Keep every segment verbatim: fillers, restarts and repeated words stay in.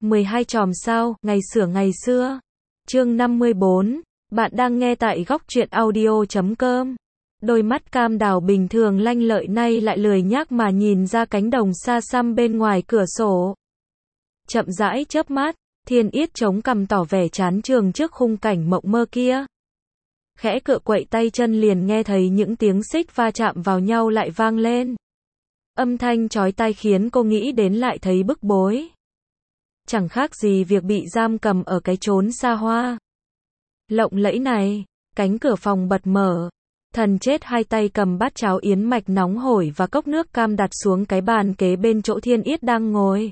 mười hai chòm sao, ngày xửa ngày xưa. Chương năm mươi bốn. Bạn đang nghe tại góc truyện audio chấm com. Đôi mắt cam đào bình thường lanh lợi nay lại lười nhác mà nhìn ra cánh đồng xa xăm bên ngoài cửa sổ. Chậm rãi chớp mắt, Thiên Yết chống cằm tỏ vẻ chán chường trước khung cảnh mộng mơ kia. Khẽ cựa quậy tay chân liền nghe thấy những tiếng xích va chạm vào nhau lại vang lên. Âm thanh chói tai khiến cô nghĩ đến lại thấy bức bối. Chẳng khác gì việc bị giam cầm ở cái chốn xa hoa lộng lẫy này. Cánh cửa phòng bật mở. Thần chết hai tay cầm bát cháo yến mạch nóng hổi và cốc nước cam đặt xuống cái bàn kế bên chỗ Thiên Yết đang ngồi.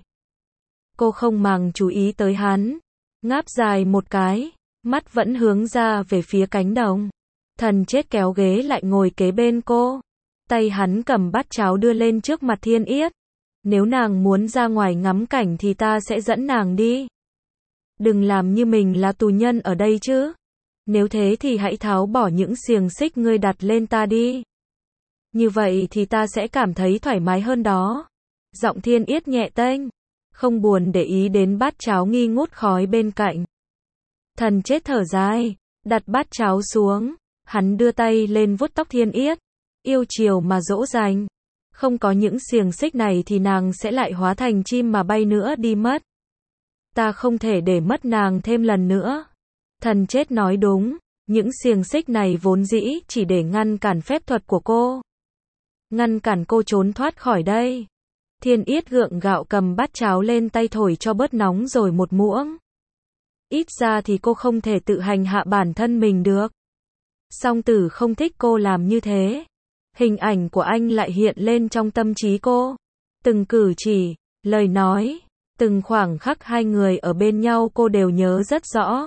Cô không màng chú ý tới hắn. Ngáp dài một cái, mắt vẫn hướng ra về phía cánh đồng. Thần chết kéo ghế lại ngồi kế bên cô. Tay hắn cầm bát cháo đưa lên trước mặt Thiên Yết. Nếu nàng muốn ra ngoài ngắm cảnh thì ta sẽ dẫn nàng đi. Đừng làm như mình là tù nhân ở đây chứ. Nếu thế thì hãy tháo bỏ những xiềng xích ngươi đặt lên ta đi. Như vậy thì ta sẽ cảm thấy thoải mái hơn đó. Giọng Thiên Yết nhẹ tênh, không buồn để ý đến bát cháo nghi ngút khói bên cạnh. Thần chết thở dài, đặt bát cháo xuống. Hắn đưa tay lên vuốt tóc Thiên Yết, yêu chiều mà dỗ dành. Không có những xiềng xích này thì nàng sẽ lại hóa thành chim mà bay nữa đi mất. Ta không thể để mất nàng thêm lần nữa. Thần chết nói đúng, những xiềng xích này vốn dĩ chỉ để ngăn cản phép thuật của cô. Ngăn cản cô trốn thoát khỏi đây. Thiên Yết gượng gạo cầm bát cháo lên tay thổi cho bớt nóng rồi một muỗng. Ít ra thì cô không thể tự hành hạ bản thân mình được. Song Tử không thích cô làm như thế. Hình ảnh của anh lại hiện lên trong tâm trí cô. Từng cử chỉ, lời nói, từng khoảng khắc hai người ở bên nhau cô đều nhớ rất rõ.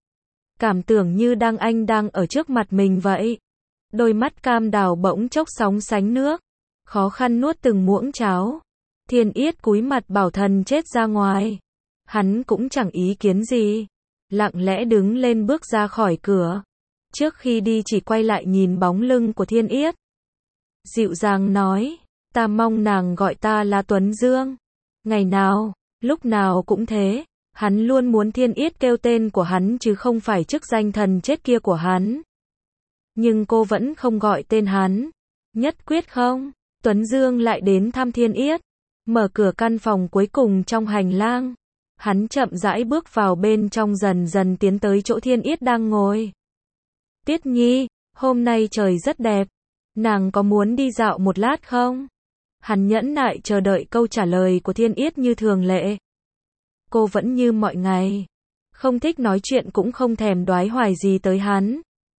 Cảm tưởng như đang anh đang ở trước mặt mình vậy. Đôi mắt cam đào bỗng chốc sóng sánh nước. Khó khăn nuốt từng muỗng cháo. Thiên Yết cúi mặt bảo thần chết ra ngoài. Hắn cũng chẳng ý kiến gì. Lặng lẽ đứng lên bước ra khỏi cửa. Trước khi đi chỉ quay lại nhìn bóng lưng của Thiên Yết. Dịu dàng nói, ta mong nàng gọi ta là Tuấn Dương. Ngày nào, lúc nào cũng thế. Hắn luôn muốn Thiên Yết kêu tên của hắn chứ không phải chức danh thần chết kia của hắn. Nhưng cô vẫn không gọi tên hắn. Nhất quyết không. Tuấn Dương lại đến thăm Thiên Yết. Mở cửa căn phòng cuối cùng trong hành lang. Hắn chậm rãi bước vào bên trong dần dần tiến tới chỗ Thiên Yết đang ngồi. Tiết Nhi, hôm nay trời rất đẹp. Nàng có muốn đi dạo một lát không? Hắn nhẫn nại chờ đợi câu trả lời của Thiên Yết như thường lệ. Cô vẫn như mọi ngày. Không thích nói chuyện cũng không thèm đoái hoài gì tới hắn.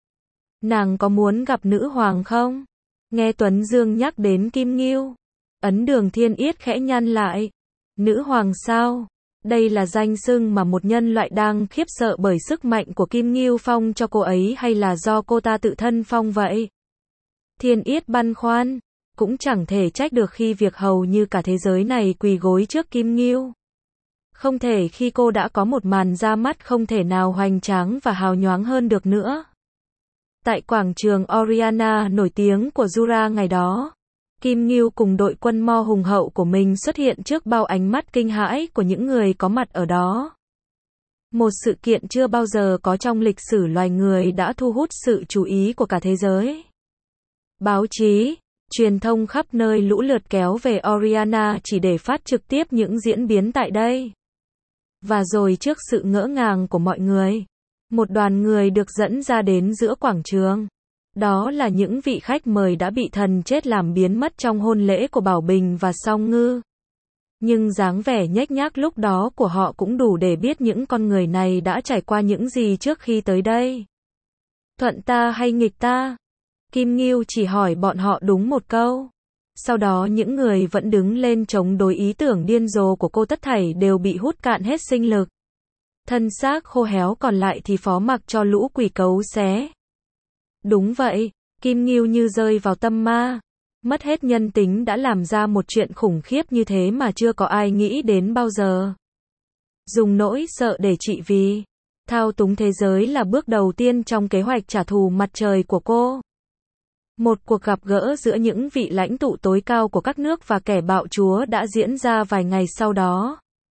Nàng có muốn gặp nữ hoàng không? Nghe Tuấn Dương nhắc đến Kim Ngưu. Ấn Đường Thiên Yết khẽ nhăn lại. Nữ hoàng sao? Đây là danh xưng mà một nhân loại đang khiếp sợ bởi sức mạnh của Kim Ngưu phong cho cô ấy hay là do cô ta tự thân phong vậy? Thiên Yết băn khoăn. Cũng chẳng thể trách được khi việc hầu như cả thế giới này quỳ gối trước Kim Ngưu. Không thể khi cô đã có một màn ra mắt không thể nào hoành tráng và hào nhoáng hơn được nữa. Tại quảng trường Oriana nổi tiếng của Jura ngày đó, Kim Ngưu cùng đội quân Mo hùng hậu của mình xuất hiện trước bao ánh mắt kinh hãi của những người có mặt ở đó. Một sự kiện chưa bao giờ có trong lịch sử loài người đã thu hút sự chú ý của cả thế giới. Báo chí, truyền thông khắp nơi lũ lượt kéo về Oriana chỉ để phát trực tiếp những diễn biến tại đây. Và rồi trước sự ngỡ ngàng của mọi người, một đoàn người được dẫn ra đến giữa quảng trường. Đó là những vị khách mời đã bị thần chết làm biến mất trong hôn lễ của Bảo Bình và Song Ngư. Nhưng dáng vẻ nhếch nhác lúc đó của họ cũng đủ để biết những con người này đã trải qua những gì trước khi tới đây. Thuận ta hay nghịch ta? Kim Ngưu chỉ hỏi bọn họ đúng một câu. Sau đó những người vẫn đứng lên chống đối ý tưởng điên rồ của cô tất thảy đều bị hút cạn hết sinh lực. Thân xác khô héo còn lại thì phó mặc cho lũ quỷ cấu xé. Đúng vậy, Kim Ngưu như rơi vào tâm ma. Mất hết nhân tính đã làm ra một chuyện khủng khiếp như thế mà chưa có ai nghĩ đến bao giờ. Dùng nỗi sợ để trị vì. Thao túng thế giới là bước đầu tiên trong kế hoạch trả thù mặt trời của cô. Một cuộc gặp gỡ giữa những vị lãnh tụ tối cao của các nước và kẻ bạo chúa đã diễn ra vài ngày sau đó.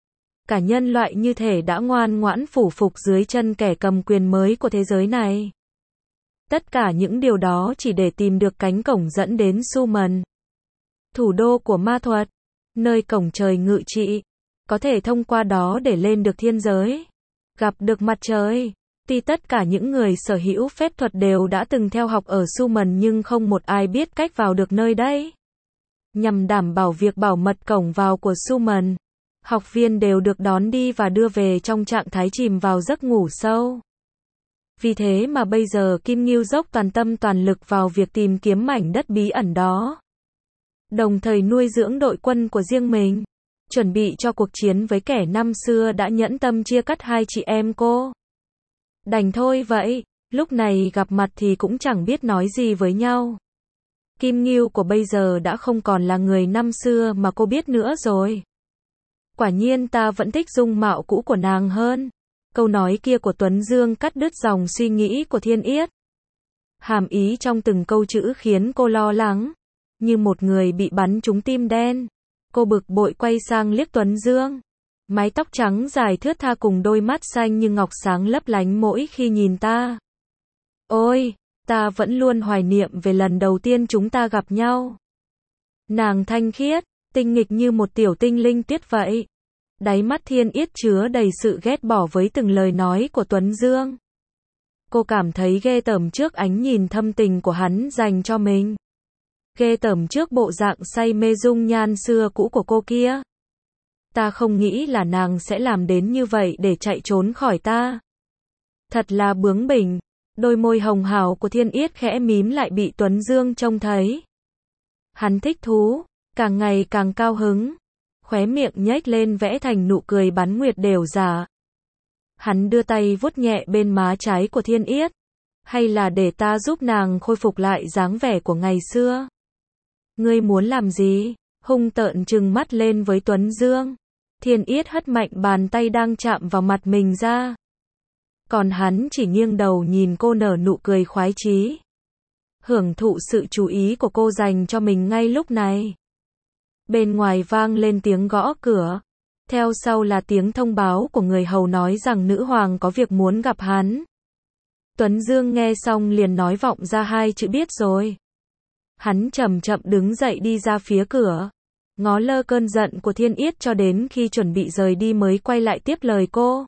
cả nhân loại như thể đã ngoan ngoãn phủ phục dưới chân kẻ cầm quyền mới của thế giới này. Tất cả những điều đó chỉ để tìm được cánh cổng dẫn đến Suman, thủ đô của ma thuật, nơi cổng trời ngự trị, có thể thông qua đó để lên được thiên giới, gặp được mặt trời. Tuy tất cả những người sở hữu phép thuật đều đã từng theo học ở Suman nhưng không một ai biết cách vào được nơi đây. Nhằm đảm bảo việc bảo mật cổng vào của Suman, học viên đều được đón đi và đưa về trong trạng thái chìm vào giấc ngủ sâu. Vì thế mà bây giờ Kim Ngưu dốc toàn tâm toàn lực vào việc tìm kiếm mảnh đất bí ẩn đó, đồng thời nuôi dưỡng đội quân của riêng mình, chuẩn bị cho cuộc chiến với kẻ năm xưa đã nhẫn tâm chia cắt hai chị em cô. Đành thôi vậy, lúc này gặp mặt thì cũng chẳng biết nói gì với nhau. Kim Ngưu của bây giờ đã không còn là người năm xưa mà cô biết nữa rồi. Quả nhiên ta vẫn thích dung mạo cũ của nàng hơn. Câu nói kia của Tuấn Dương cắt đứt dòng suy nghĩ của Thiên Yết. Hàm ý trong từng câu chữ khiến cô lo lắng, như một người bị bắn trúng tim đen. Cô bực bội quay sang liếc Tuấn Dương. Mái tóc trắng dài thướt tha cùng đôi mắt xanh như ngọc sáng lấp lánh mỗi khi nhìn ta. Ôi, ta vẫn luôn hoài niệm về lần đầu tiên chúng ta gặp nhau. Nàng thanh khiết, tinh nghịch như một tiểu tinh linh tuyết vậy. Đáy mắt Thiên Yết chứa đầy sự ghét bỏ với từng lời nói của Tuấn Dương. Cô cảm thấy ghê tởm trước ánh nhìn thâm tình của hắn dành cho mình. Ghê tởm trước bộ dạng say mê dung nhan xưa cũ của cô kia. Ta không nghĩ là nàng sẽ làm đến như vậy để chạy trốn khỏi ta. Thật là bướng bỉnh. Đôi môi hồng hào của Thiên Yết khẽ mím lại bị Tuấn Dương trông thấy. Hắn thích thú, càng ngày càng cao hứng. Khóe miệng nhếch lên vẽ thành nụ cười bắn nguyệt đều giả. Hắn đưa tay vuốt nhẹ bên má trái của Thiên Yết. Hay là để ta giúp nàng khôi phục lại dáng vẻ của ngày xưa? Ngươi muốn làm gì? Hung tợn trừng mắt lên với Tuấn Dương. Thiên Yết hất mạnh bàn tay đang chạm vào mặt mình ra. Còn hắn chỉ nghiêng đầu nhìn cô nở nụ cười khoái chí. Hưởng thụ sự chú ý của cô dành cho mình ngay lúc này. Bên ngoài vang lên tiếng gõ cửa. Theo sau là tiếng thông báo của người hầu nói rằng nữ hoàng có việc muốn gặp hắn. Tuấn Dương nghe xong liền nói vọng ra hai chữ biết rồi. Hắn chậm chậm đứng dậy đi ra phía cửa. Ngó lơ cơn giận của Thiên Yết cho đến khi chuẩn bị rời đi mới quay lại tiếp lời cô.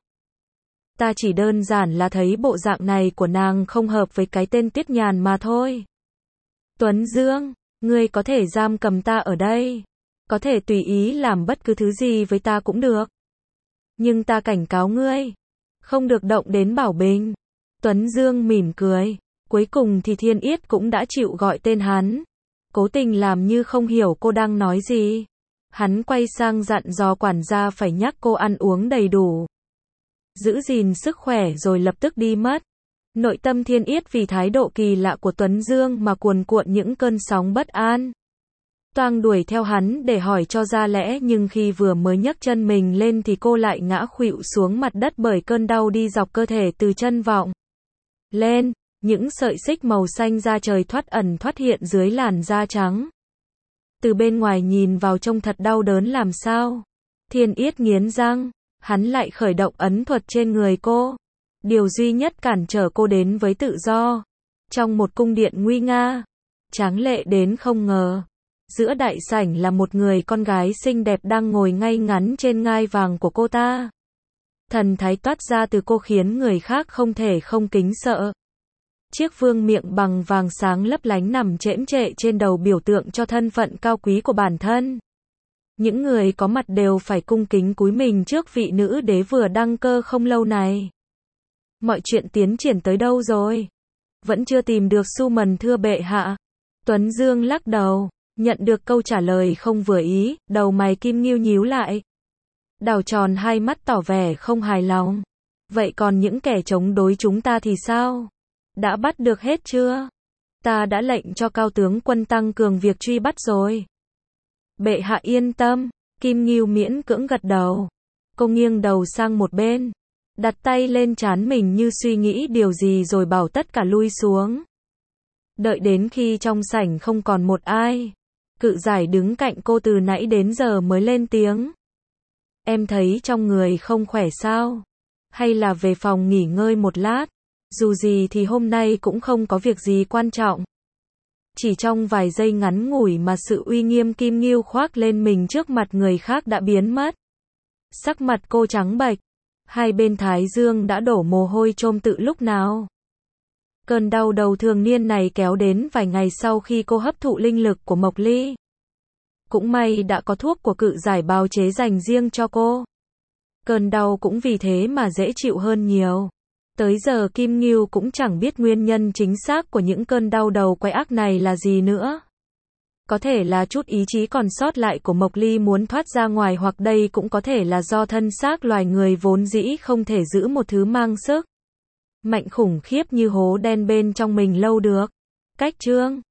Ta chỉ đơn giản là thấy bộ dạng này của nàng không hợp với cái tên Tuyết Nhàn mà thôi. Tuấn Dương, ngươi có thể giam cầm ta ở đây. Có thể tùy ý làm bất cứ thứ gì với ta cũng được. Nhưng ta cảnh cáo ngươi, không được động đến Bảo Bình. Tuấn Dương mỉm cười. Cuối cùng thì Thiên Yết cũng đã chịu gọi tên hắn. Cố tình làm như không hiểu cô đang nói gì. Hắn quay sang dặn dò quản gia phải nhắc cô ăn uống đầy đủ, giữ gìn sức khỏe rồi lập tức đi mất. Nội tâm Thiên Yết vì thái độ kỳ lạ của Tuấn Dương mà cuồn cuộn những cơn sóng bất an. Toang đuổi theo hắn để hỏi cho ra lẽ nhưng khi vừa mới nhấc chân mình lên thì cô lại ngã khuỵu xuống mặt đất bởi cơn đau đi dọc cơ thể từ chân vọng lên. Những sợi xích màu xanh da trời thoát ẩn thoát hiện dưới làn da trắng. Từ bên ngoài nhìn vào trông thật đau đớn làm sao. Thiên Yết nghiến răng, hắn lại khởi động ấn thuật trên người cô. Điều duy nhất cản trở cô đến với tự do. Trong một cung điện nguy nga, tráng lệ đến không ngờ. Giữa đại sảnh là một người con gái xinh đẹp đang ngồi ngay ngắn trên ngai vàng của cô ta. Thần thái toát ra từ cô khiến người khác không thể không kính sợ. Chiếc vương miện bằng vàng sáng lấp lánh nằm chễm chệ trên đầu biểu tượng cho thân phận cao quý của bản thân. Những người có mặt đều phải cung kính cúi mình trước vị nữ đế vừa đăng cơ không lâu này. Mọi chuyện tiến triển tới đâu rồi? Vẫn chưa tìm được Suman thưa bệ hạ. Tuấn Dương lắc đầu, nhận được câu trả lời không vừa ý, đầu mày Kim Ngưu nhíu lại. Đảo tròn hai mắt tỏ vẻ không hài lòng. Vậy còn những kẻ chống đối chúng ta thì sao? Đã bắt được hết chưa? Ta đã lệnh cho cao tướng quân tăng cường việc truy bắt rồi. Bệ hạ yên tâm, Kim Ngưu miễn cưỡng gật đầu. Cô nghiêng đầu sang một bên, đặt tay lên trán mình như suy nghĩ điều gì rồi bảo tất cả lui xuống. Đợi đến khi trong sảnh không còn một ai, Cự Giải đứng cạnh cô từ nãy đến giờ mới lên tiếng. Em thấy trong người không khỏe sao? Hay là về phòng nghỉ ngơi một lát? Dù gì thì hôm nay cũng không có việc gì quan trọng. Chỉ trong vài giây ngắn ngủi mà sự uy nghiêm Kim Ngưu khoác lên mình trước mặt người khác đã biến mất. Sắc mặt cô trắng bệch, hai bên thái dương đã đổ mồ hôi trôm tự lúc nào. Cơn đau đầu thường niên này kéo đến vài ngày sau khi cô hấp thụ linh lực của Mộc Ly. Cũng may đã có thuốc của cự giải bào chế dành riêng cho cô. Cơn đau cũng vì thế mà dễ chịu hơn nhiều. Tới giờ Kim Ngưu cũng chẳng biết nguyên nhân chính xác của những cơn đau đầu quái ác này là gì nữa. Có thể là chút ý chí còn sót lại của Mộc Ly muốn thoát ra ngoài, hoặc đây cũng có thể là do thân xác loài người vốn dĩ không thể giữ một thứ mang sức mạnh khủng khiếp như hố đen bên trong mình lâu được. Cách chương